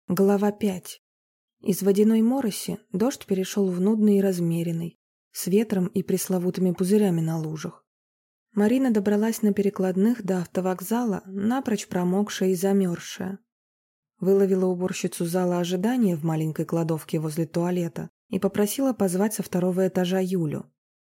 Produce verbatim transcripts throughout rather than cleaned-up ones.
Глава пять. Из водяной мороси дождь перешел в нудный и размеренный, с ветром и пресловутыми пузырями на лужах. Марина добралась на перекладных до автовокзала, напрочь промокшая и замерзшая. Выловила уборщицу зала ожидания в маленькой кладовке возле туалета и попросила позвать со второго этажа Юлю.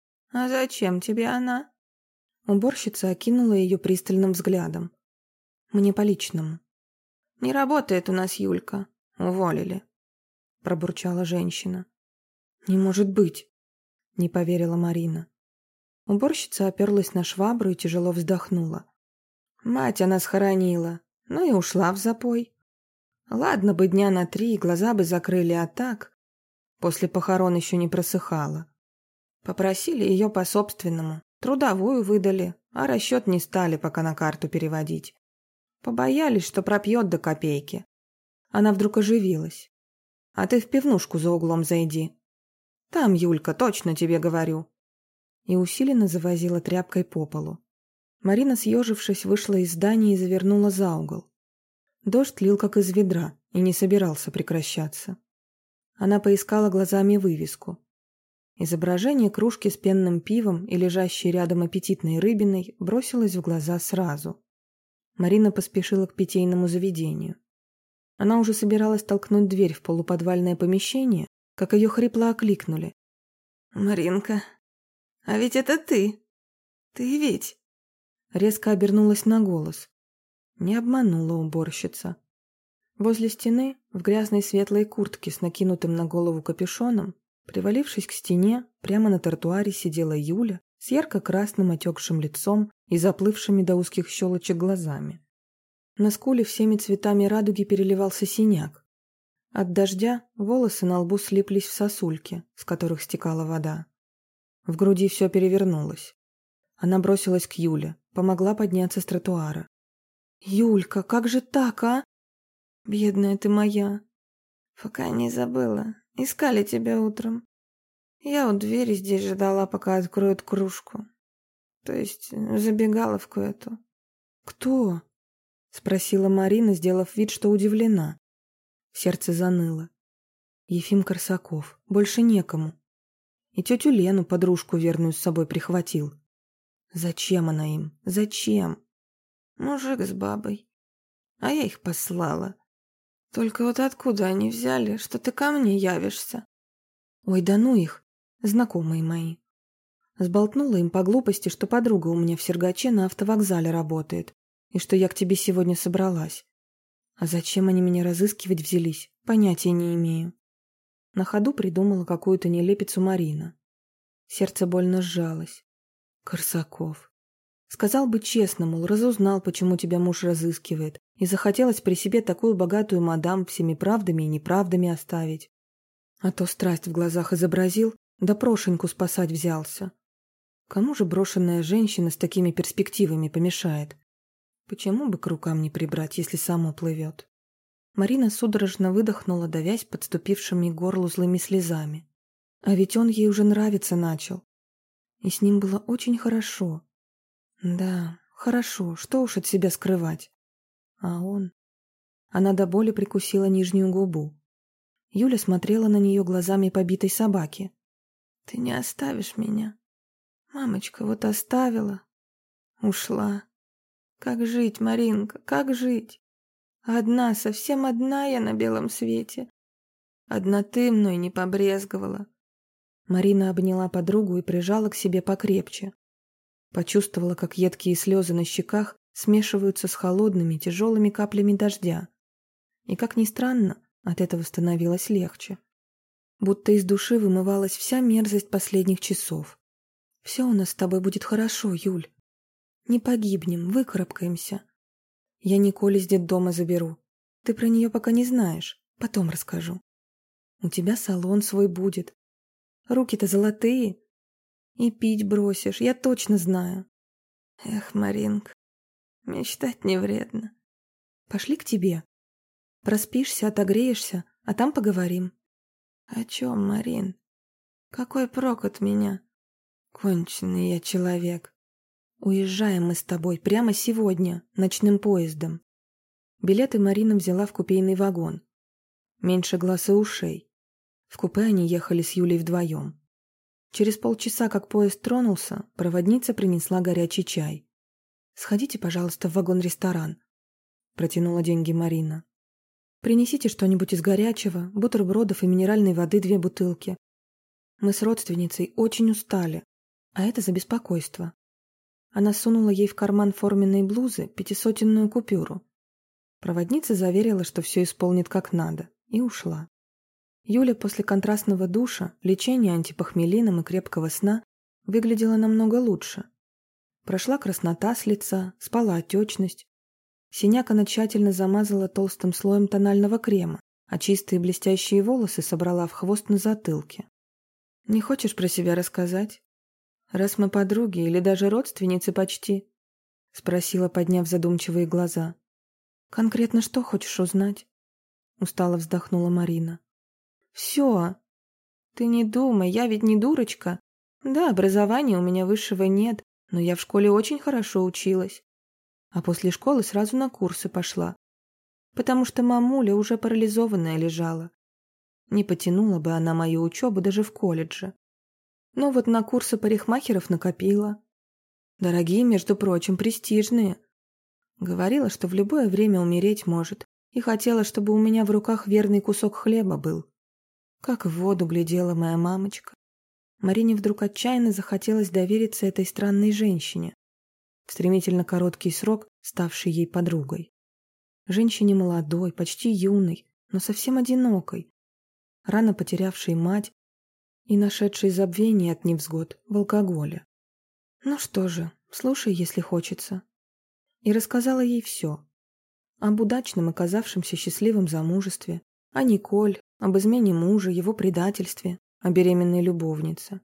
«А зачем тебе она?» Уборщица окинула ее пристальным взглядом. «Мне по личному». «Не работает у нас Юлька. Уволили», — пробурчала женщина. «Не может быть», — не поверила Марина. Уборщица оперлась на швабру и тяжело вздохнула. «Мать она схоронила, ну и ушла в запой. Ладно бы дня на три, глаза бы закрыли, а так...» После похорон еще не просыхала. Попросили ее по-собственному, трудовую выдали, а расчет не стали пока на карту переводить. Побоялись, что пропьет до копейки. Она вдруг оживилась. «А ты в пивнушку за углом зайди. Там, Юлька, точно тебе говорю». И усиленно завозила тряпкой по полу. Марина, съежившись, вышла из здания и завернула за угол. Дождь лил как из ведра и не собирался прекращаться. Она поискала глазами вывеску. Изображение кружки с пенным пивом и лежащей рядом аппетитной рыбиной бросилось в глаза сразу. Марина поспешила к питейному заведению. Она уже собиралась толкнуть дверь в полуподвальное помещение, как ее хрипло окликнули. «Маринка, а ведь это ты! Ты ведь...» Резко обернулась на голос. Не обманула уборщица. Возле стены, в грязной светлой куртке с накинутым на голову капюшоном, привалившись к стене, прямо на тротуаре сидела Юля с ярко-красным отекшим лицом и заплывшими до узких щелочек глазами. На скуле всеми цветами радуги переливался синяк. От дождя волосы на лбу слиплись в сосульки, с которых стекала вода. В груди все перевернулось. Она бросилась к Юле, помогла подняться с тротуара. «Юлька, как же так, а? Бедная ты моя!» «Пока не забыла. Искали тебя утром. Я у двери здесь ждала, пока откроют кружку. То есть забегаловку эту». «Кто?» — спросила Марина, сделав вид, что удивлена. Сердце заныло. Ефим Корсаков. Больше некому. И тетю Лену, подружку верную, с собой прихватил. Зачем она им? Зачем? Мужик с бабой. А я их послала. Только вот откуда они взяли, что ты ко мне явишься? Ой, да ну их, знакомые мои. Сболтнула им по глупости, что подруга у меня в Сергаче на автовокзале работает, и что я к тебе сегодня собралась. А зачем они меня разыскивать взялись, понятия не имею. На ходу придумала какую-то нелепицу Марина. Сердце больно сжалось. Корсаков. Сказал бы честно, мол, разузнал, почему тебя муж разыскивает, и захотелось при себе такую богатую мадам всеми правдами и неправдами оставить. А то страсть в глазах изобразил, да Прошеньку спасать взялся. Кому же брошенная женщина с такими перспективами помешает? Почему бы к рукам не прибрать, если само плывет? Марина судорожно выдохнула, давясь подступившими к горлу злыми слезами. А ведь он ей уже нравиться начал. И с ним было очень хорошо. Да, хорошо, что уж от себя скрывать. А он... Она до боли прикусила нижнюю губу. Юля смотрела на нее глазами побитой собаки. «Ты не оставишь меня? Мамочка вот оставила. Ушла. Как жить, Маринка, как жить? Одна, совсем одна я на белом свете. Одна ты мной не побрезговала». Марина обняла подругу и прижала к себе покрепче. Почувствовала, как едкие слезы на щеках смешиваются с холодными, тяжелыми каплями дождя. И, как ни странно, от этого становилось легче. Будто из души вымывалась вся мерзость последних часов. «Все у нас с тобой будет хорошо, Юль. Не погибнем, выкарабкаемся. Я Николь из детдома заберу. Ты про нее пока не знаешь, потом расскажу. У тебя салон свой будет. Руки-то золотые. И пить бросишь, я точно знаю». «Эх, Маринка, мечтать не вредно». «Пошли к тебе. Проспишься, отогреешься, а там поговорим». «О чем, Марин? Какой прок от меня? Конченый я человек». «Уезжаем мы с тобой прямо сегодня, ночным поездом». Билеты Марина взяла в купейный вагон. Меньше глаз и ушей. В купе они ехали с Юлей вдвоем. Через полчаса, как поезд тронулся, проводница принесла горячий чай. «Сходите, пожалуйста, в вагон-ресторан», — протянула деньги Марина. «Принесите что-нибудь из горячего, бутербродов и минеральной воды две бутылки. Мы с родственницей очень устали, а это за беспокойство». Она сунула ей в карман форменной блузы пятисотенную купюру. Проводница заверила, что все исполнит как надо, и ушла. Юля после контрастного душа, лечения антипохмелином и крепкого сна выглядела намного лучше. Прошла краснота с лица, спала отечность. Синяк она тщательно замазала толстым слоем тонального крема, а чистые блестящие волосы собрала в хвост на затылке. «Не хочешь про себя рассказать? Раз мы подруги или даже родственницы почти?» — спросила, подняв задумчивые глаза. «Конкретно что хочешь узнать?» — устало вздохнула Марина. «Все. Ты не думай, я ведь не дурочка. Да, образования у меня высшего нет, но я в школе очень хорошо училась. А после школы сразу на курсы пошла, потому что мамуля уже парализованная лежала. Не потянула бы она мою учебу даже в колледже. Но вот на курсы парикмахеров накопила. Дорогие, между прочим, престижные. Говорила, что в любое время умереть может, и хотела, чтобы у меня в руках верный кусок хлеба был. Как в воду глядела моя мамочка. Марине вдруг отчаянно захотелось довериться этой странной женщине, в стремительно короткий срок ставшей ей подругой. Женщине молодой, почти юной, но совсем одинокой, рано потерявшей мать и нашедшей забвение от невзгод в алкоголе. Ну что же, слушай, если хочется. И рассказала ей все. Об удачном оказавшемся счастливом замужестве, о Николь, об измене мужа, его предательстве, о беременной любовнице.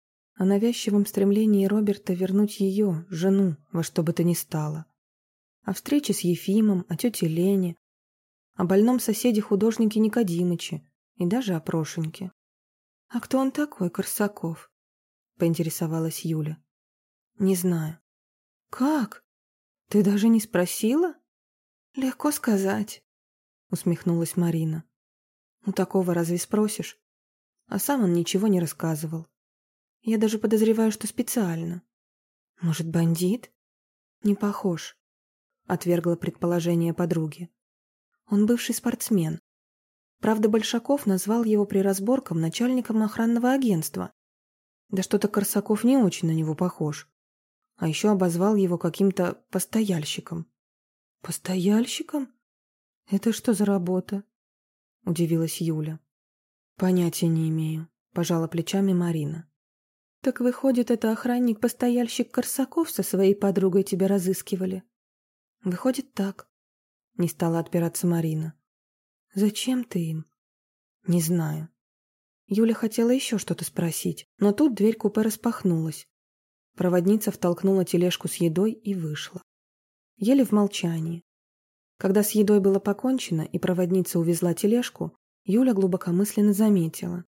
О навязчивом стремлении Роберта вернуть ее, жену, во что бы то ни стало. О встрече с Ефимом, о тете Лене, о больном соседе-художнике Никодимыче и даже о Прошеньке. «А кто он такой, Корсаков?» — поинтересовалась Юля. «Не знаю». «Как? Ты даже не спросила?» «Легко сказать», — усмехнулась Марина. «У такого разве спросишь?» А сам он ничего не рассказывал. Я даже подозреваю, что специально. «Может, бандит?» «Не похож», — отвергла предположение подруги. «Он бывший спортсмен. Правда, Большаков назвал его при разборках начальником охранного агентства. Да что-то Корсаков не очень на него похож. А еще обозвал его каким-то постояльщиком». «Постояльщиком? Это что за работа?» — удивилась Юля. «Понятия не имею», — пожала плечами Марина. «Так выходит, это охранник-постояльщик Корсаков со своей подругой тебя разыскивали?» «Выходит, так», — не стала отпираться Марина. «Зачем ты им?» «Не знаю». Юля хотела еще что-то спросить, но тут дверь купе распахнулась. Проводница втолкнула тележку с едой и вышла. Ели в молчании. Когда с едой было покончено и проводница увезла тележку, Юля глубокомысленно заметила.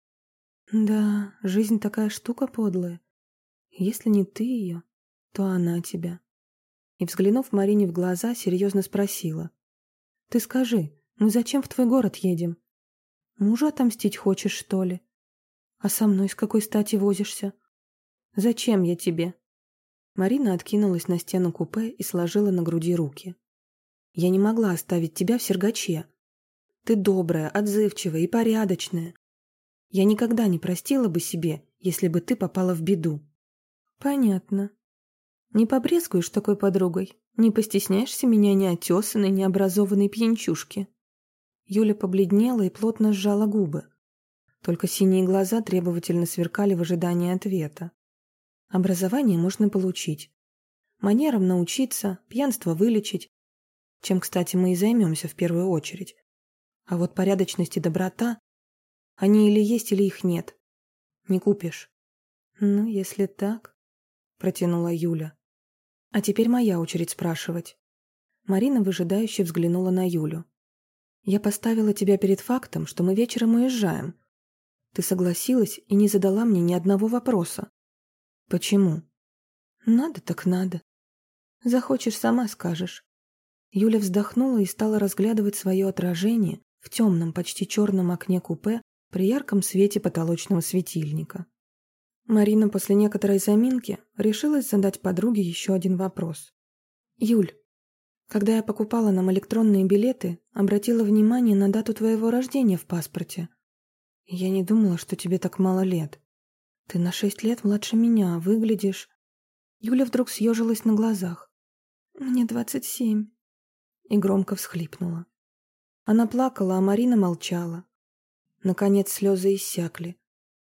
«Да, жизнь такая штука подлая. Если не ты ее, то она тебя». И, взглянув Марине в глаза, серьезно спросила. «Ты скажи, мы зачем в твой город едем? Мужу отомстить хочешь, что ли? А со мной с какой стати возишься? Зачем я тебе?» Марина откинулась на стену купе и сложила на груди руки. «Я не могла оставить тебя в Сергаче. Ты добрая, отзывчивая и порядочная. Я никогда не простила бы себе, если бы ты попала в беду». «Понятно. Не побрезгуешь такой подругой? Не постесняешься меня неотесанной, необразованной пьянчушки?» Юля побледнела и плотно сжала губы. Только синие глаза требовательно сверкали в ожидании ответа. Образование можно получить. Манерам научиться, пьянство вылечить, чем, кстати, мы и займемся в первую очередь. А вот порядочность и доброта, они или есть, или их нет. Не купишь. «Ну, если так», — протянула Юля. «А теперь моя очередь спрашивать». Марина выжидающе взглянула на Юлю. «Я поставила тебя перед фактом, что мы вечером уезжаем. Ты согласилась и не задала мне ни одного вопроса. Почему?» «Надо так надо. Захочешь, сама скажешь». Юля вздохнула и стала разглядывать свое отражение в темном, почти черном окне купе при ярком свете потолочного светильника. Марина после некоторой заминки решилась задать подруге еще один вопрос. «Юль, когда я покупала нам электронные билеты, обратила внимание на дату твоего рождения в паспорте. Я не думала, что тебе так мало лет. Ты на шесть лет младше меня, выглядишь...» Юля вдруг съежилась на глазах. «Мне двадцать семь». И громко всхлипнула. Она плакала, а Марина молчала. Наконец слезы иссякли.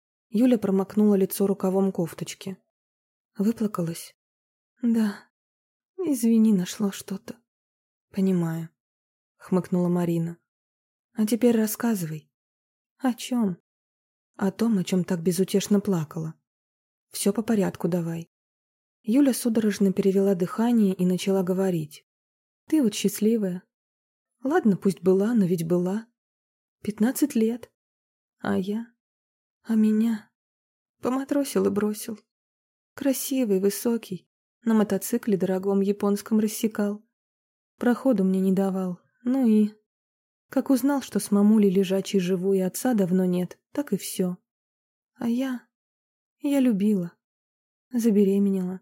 Юля промокнула лицо рукавом кофточки. Выплакалась? «Да. Извини, нашло что-то». «Понимаю», — хмыкнула Марина. «А теперь рассказывай». «О чем?» «О том, о чем так безутешно плакала. Все по порядку давай». Юля судорожно перевела дыхание и начала говорить. «Ты вот счастливая. Ладно, пусть была, но ведь была. Пятнадцать лет. А я? А меня? Поматросил и бросил. Красивый, высокий, на мотоцикле дорогом японском рассекал. Проходу мне не давал. Ну и... Как узнал, что с мамулей лежачей живу и отца давно нет, так и все. А я... Я любила. Забеременела.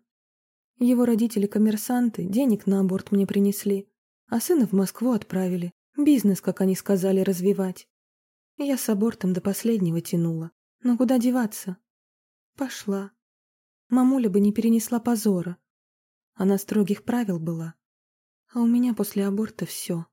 Его родители-коммерсанты денег на аборт мне принесли, а сына в Москву отправили. Бизнес, как они сказали, развивать. Я с абортом до последнего тянула. Но куда деваться? Пошла. Мамуля бы не перенесла позора. Она строгих правил была. А у меня после аборта все.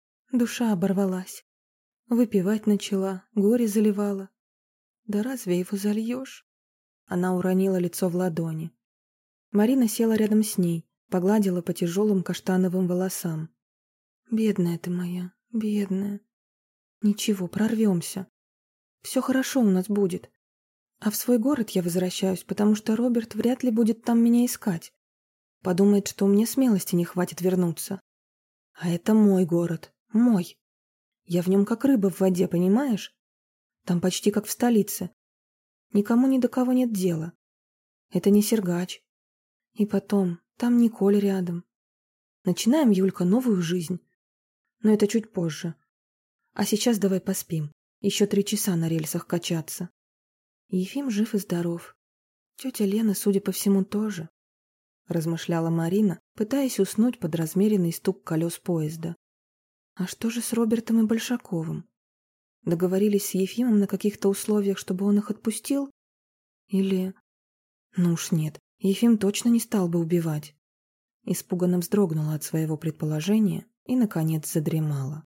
Душа оборвалась. Выпивать начала, горе заливала. Да разве его зальешь? Она уронила лицо в ладони. Марина села рядом с ней, погладила по тяжелым каштановым волосам. «Бедная ты моя, бедная. Ничего, прорвемся. Все хорошо у нас будет. А в свой город я возвращаюсь, потому что Роберт вряд ли будет там меня искать. Подумает, что мне смелости не хватит вернуться. А это мой город, мой. Я в нем как рыба в воде, понимаешь? Там почти как в столице. Никому ни до кого нет дела. Это не Сергач. И потом, там Николь рядом. Начинаем, Юлька, новую жизнь. Но это чуть позже. А сейчас давай поспим. Еще три часа на рельсах качаться. Ефим жив и здоров. Тетя Лена, судя по всему, тоже. Размышляла Марина, пытаясь уснуть под размеренный стук колес поезда. А что же с Робертом и Большаковым? Договорились с Ефимом на каких-то условиях, чтобы он их отпустил? Или... Ну уж нет, Ефим точно не стал бы убивать. Испуганно вздрогнула от своего предположения и, наконец, задремала.